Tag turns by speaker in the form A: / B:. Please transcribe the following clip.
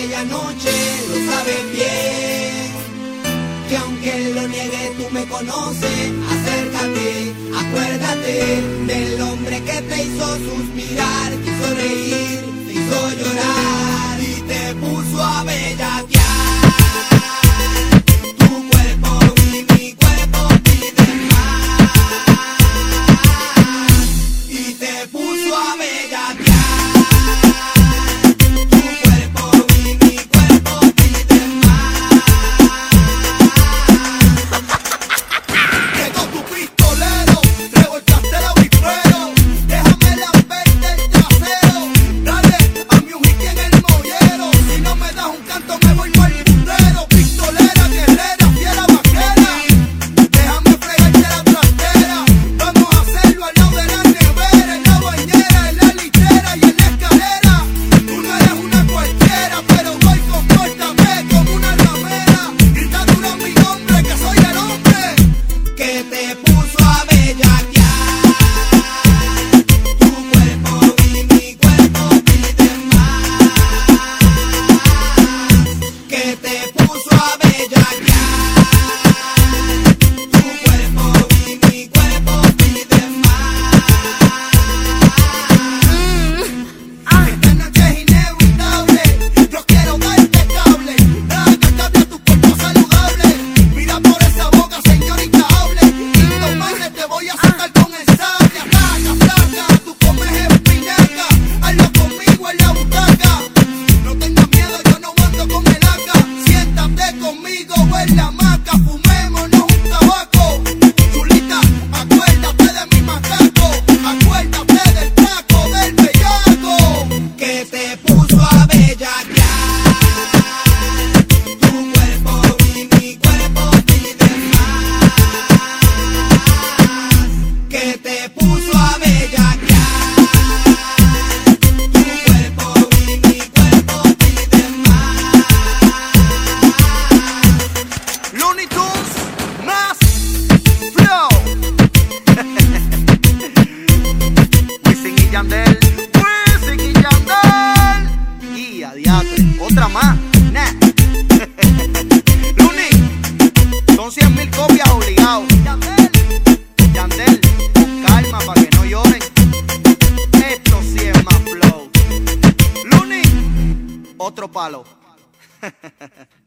A: aquella noche lo sabes bien, que aunque lo niegue tú me conoces. Acércate, acuérdate del hombre que te hizo suspirar, te hizo reír, te hizo llorar y te puso a bellaquear. Tu cuerpo y mi cuerpo piden más y te puso a bellaquear.
B: Otra más, nah. Luni, son 100,000 copias obligados. Yandel, con calma para que no lloren. Esto sí es más flow. Luni, otro palo.